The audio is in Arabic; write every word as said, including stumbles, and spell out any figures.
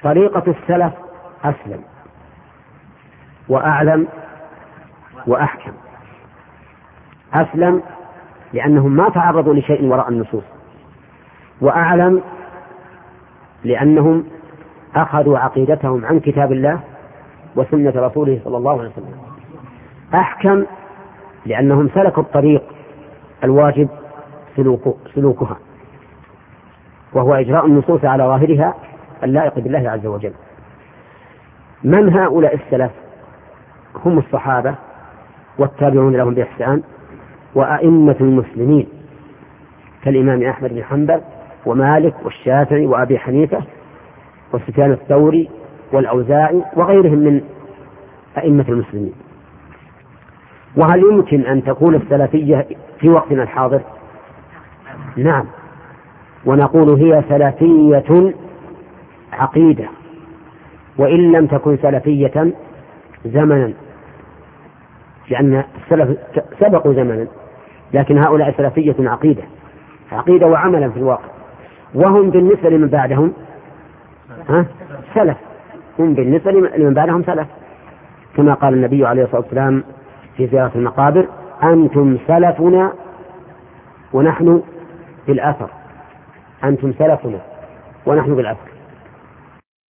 طريقة السلف أسلم وأعلم وأحكم. أسلم لأنهم ما تعرضوا لشيء وراء النصوص، وأعلم لأنهم أخذوا عقيدتهم عن كتاب الله وسنة رسوله صلى الله عليه وسلم. أحكم لأنهم سلكوا الطريق الواجب سلوك سلوكها، وهو إجراء النصوص على ظاهرها اللائق بالله عز وجل. من هؤلاء السلف؟ هم الصحابة والتابعون لهم بإحسان وأئمة المسلمين كالإمام أحمد بن حنبل ومالك والشافعي وأبي حنيفة وسفيان الثوري والأوزاعي وغيرهم من أئمة المسلمين. وهل يمكن أن تكون السلفية في وقتنا الحاضر؟ نعم، ونقول هي سلفية عقيدة، وإن لم تكن سلفية زمنا، لأن السلف سبقوا زمنا، لكن هؤلاء سلفية عقيدة عقيدة وعملا في الواقع. وهم بالنسبة لمن بعدهم ها سلف، هم بالنسبة لمن بعدهم سلف، كما قال النبي عليه الصلاة والسلام في زيارة المقابر: أنتم سلفنا ونحن بالأثر، أنتم سلفنا ونحن بالأثر.